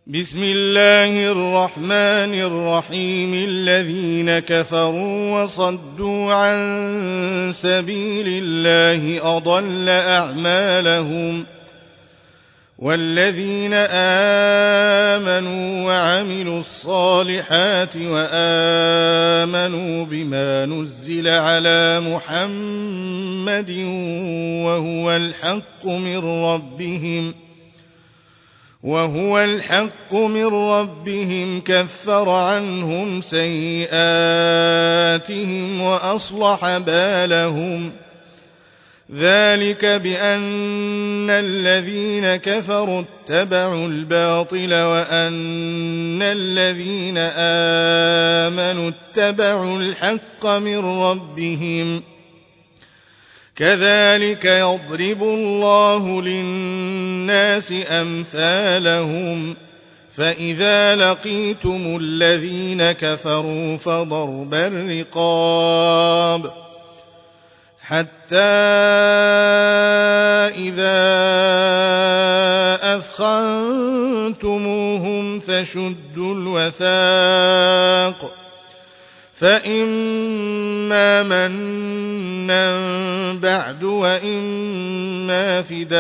بسم الله الرحمن الرحيم. الذين كفروا وصدوا عن سبيل الله أضل أعمالهم، والذين آمنوا وعملوا الصالحات وآمنوا بما نزل على محمد وهو الحق من ربهم كفر عنهم سيئاتهم وأصلح بالهم. ذلك بأن الذين كفروا اتبعوا الباطل وأن الذين آمنوا اتبعوا الحق من ربهم. كذلك يضرب الله للناس أمثالهم. فإذا لقيتم الذين كفروا فضرب الرقاب حتى إذا أثخنتموهم فشدوا الوثاق، فإما منا بعد وإما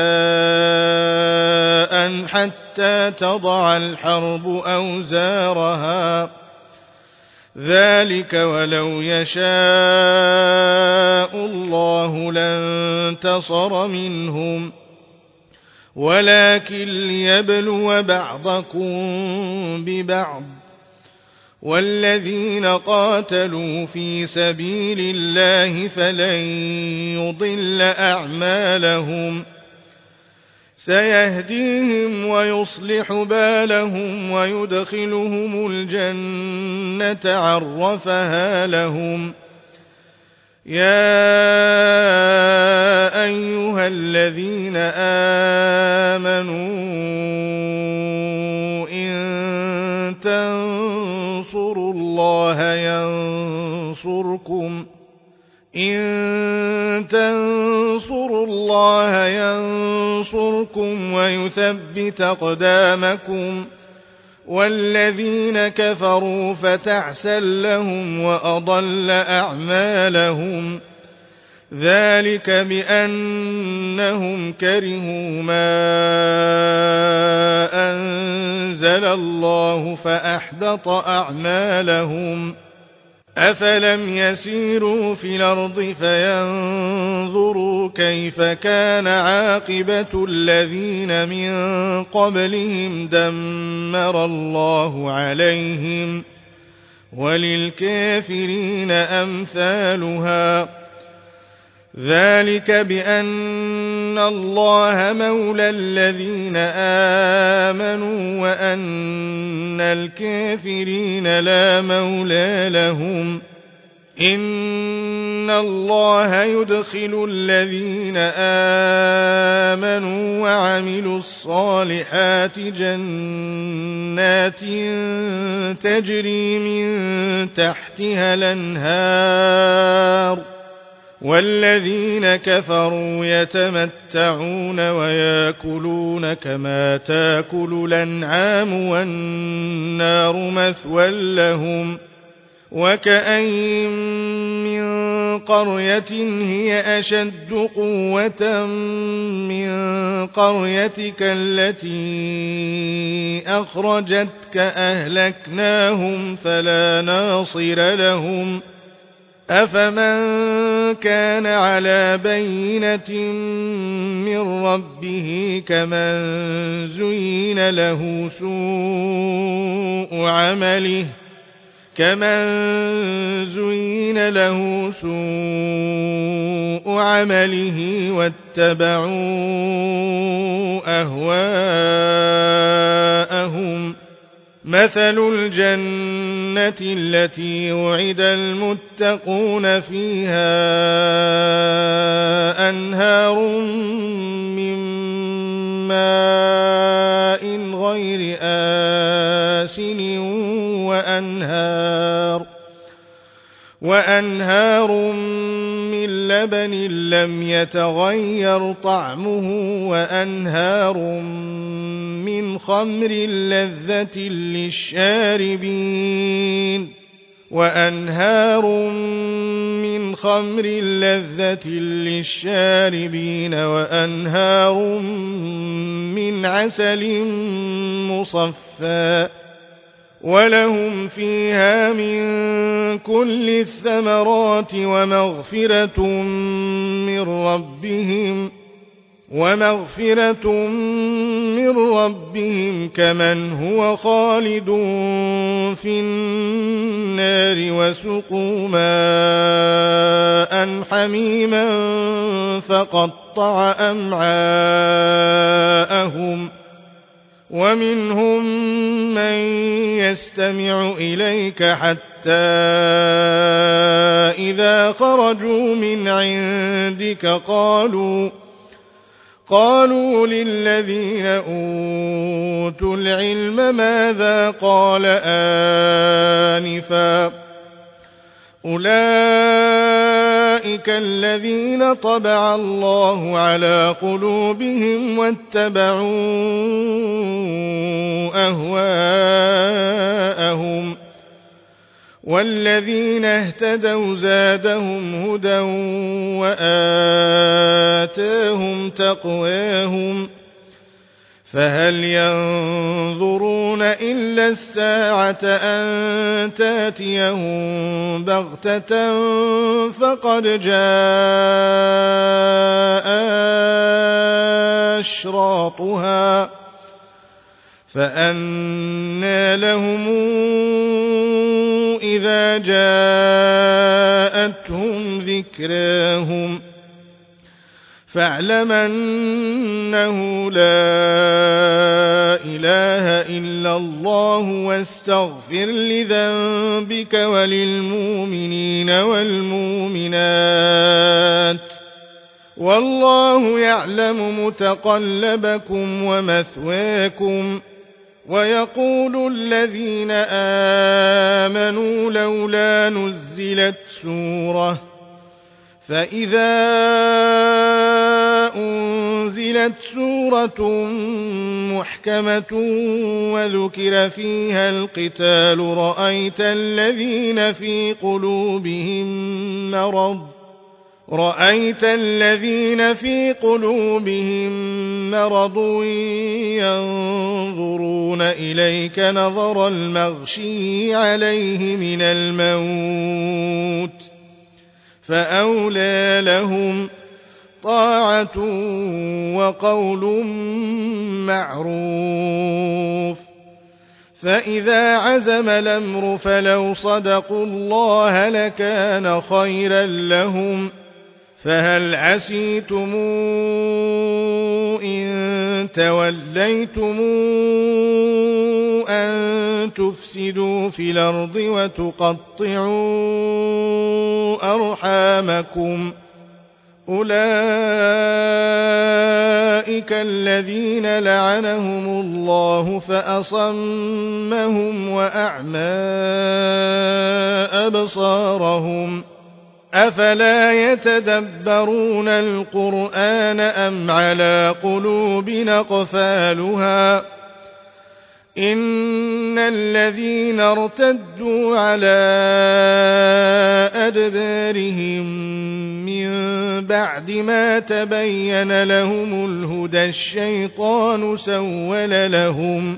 فداء حتى تضع الحرب أوزارها. ذلك ولو يشاء الله لانتصر منهم، ولكن ليبلو بعضكم ببعض. والذين قاتلوا في سبيل الله فلن يضل أعمالهم، سيهديهم ويصلح بالهم ويدخلهم الجنة عرفها لهم. يا أيها الذين آمنوا إن تنصروا الله ينصركم ويثبت أقدامكم. والذين كفروا فتعسا لهم وأضل أعمالهم. ذلك بأنهم كرهوا ما أنزل الله فأحبط أعمالهم. أفلم يسيروا في الأرض فينظروا كيف كان عاقبة الذين من قبلهم دمر الله عليهم، وللكافرين أمثالها. ذلك بأن الله مولى الذين آمنوا وأن الكافرين لا مولى لهم. إن الله يدخل الذين آمنوا وعملوا الصالحات جنات تجري من تحتها الأنهار، والذين كفروا يتمتعون ويأكلون كما تأكل الأنعام والنار مثوى لهم. وكأين من قرية هي أشد قوة من قريتك التي أخرجتك أهلكناهم فلا ناصر لهم. أفمن كان على بينة من ربه كمن زين له سوء عمله واتبعوا أهواءهم. مثل الجنة التي وعد المتقون فيها أنهار من ماء غير آسن وأنهار من من لبن لم يتغير طعمه وأنهار من خمر لذة للشاربين وأنهار من عسل مصفى ولهم فيها من كل الثمرات ومغفرة من ربهم كمن هو خالد في النار وسقوا ماء حميما فقطع أمعاءهم ومنهم من يستمع إليك حتى إذا خرجوا من عندك قالوا للذين أوتوا العلم ماذا قال آنفا أولئك الذين طبع الله على قلوبهم واتبعوا أهواءهم والذين اهتدوا زادهم هدى وآتاهم تقواهم فهل ينظرون إلا الساعة أن تأتيهم بغتة فقد جاء أشراطها فأنى لهم إذا جاءتهم ذكراهم فاعلم أنه لا إله إلا الله واستغفر لذنبك وللمؤمنين والمؤمنات والله يعلم متقلبكم ومثواكم ويقول الذين آمنوا لولا نزلت سورة فإذا أنزلت سورة محكمة وذكر فيها القتال رأيت الذين في قلوبهم مرض ينظرون إليك نظر المغشي عليه من الموت فأولى لهم طاعة وقول معروف فإذا عزم الأمر فلو صدقوا الله لكان خيرا لهم فهل عسيتم إن توليتم أن تفسدوا في الأرض وتقطعوا أرحامكم أولئك الذين لعنهم الله فأصمهم وأعمى أبصارهم أفلا يتدبرون القرآن أم على قلوب أقفالها إن الذين ارتدوا على أدبارهم من بعد ما تبين لهم الهدى الشيطان سول لهم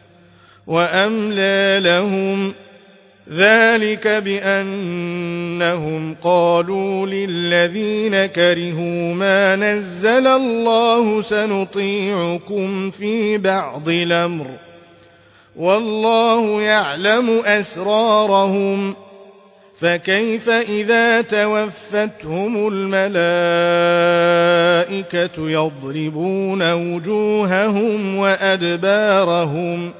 وأملى لهم ذلك بأنهم قالوا للذين كرهوا ما نزل الله سنطيعكم في بعض الأمر والله يعلم أسرارهم فكيف إذا توفتهم الملائكة يضربون وجوههم وأدبارهم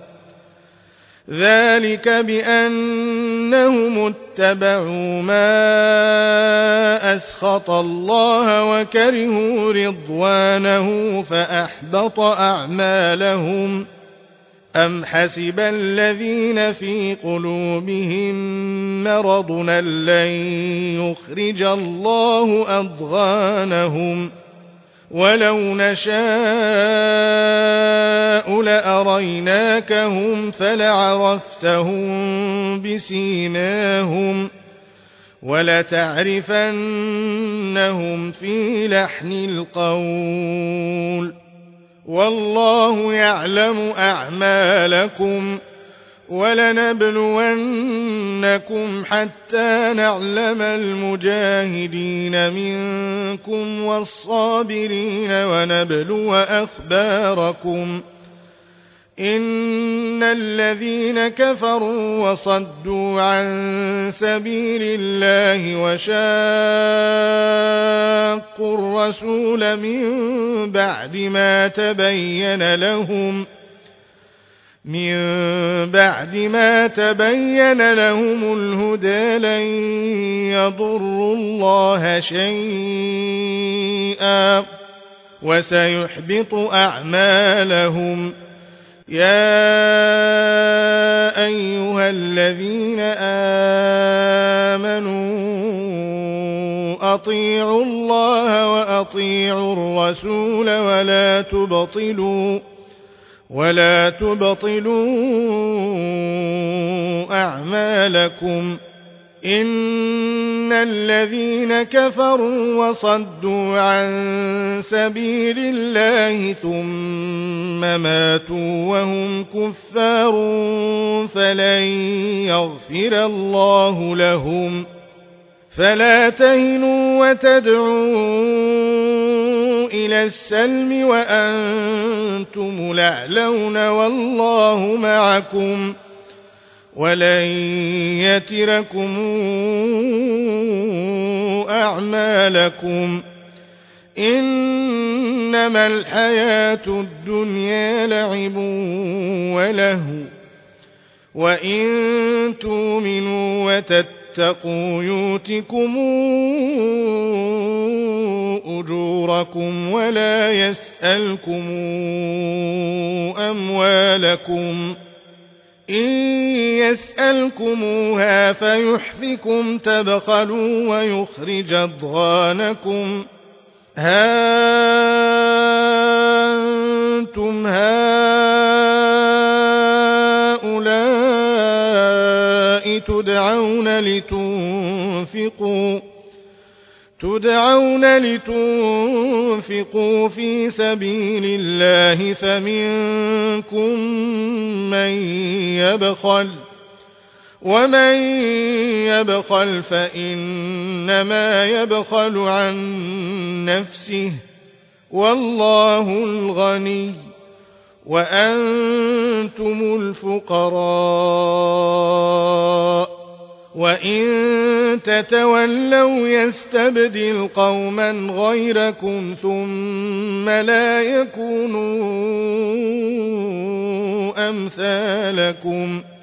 ذلك بأنهم اتبعوا ما أسخط الله وكرهوا رضوانه فأحبط أعمالهم أم حسب الذين في قلوبهم مرض أن لن يخرج الله أضغانهم ولو نشاء لأريناكهم فلعرفتهم بسيماهم ولتعرفنهم في لحن القول والله يعلم أعمالكم ولنبلونكم حتى نعلم المجاهدين منكم والصابرين ونبلو أخباركم إن الذين كفروا وصدوا عن سبيل الله وشاقوا الرسول من بعد ما تبين لهم الهدى لن يضروا الله شيئا وسيحبط أعمالهم يا أيها الذين آمنوا أطيعوا الله وأطيعوا الرسول ولا تبطلوا أعمالكم إن الذين كفروا وصدوا عن سبيل الله ثم ماتوا وهم كفار فلن يغفر الله لهم فلا تهنوا وتدعوا إلى السلم وأنتم الأعلون والله معكم ولن يتركم أعمالكم إنما الحياة الدنيا لعب ولهو وإن تؤمنوا وتتقوا يؤتكم أجوركم ولا يسألكم أموالكم إن يسألكموها فيحفكم تبخلوا ويخرج أضغانكم ها أنتم هؤلاء تدعون لتنفقوا في سبيل الله فمنكم من يبخل ومن يبخل فإنما يبخل عن نفسه والله الغني وأنتم الفقراء وإن تتولوا يستبدل قوما غيركم ثم لا يكونوا أمثالكم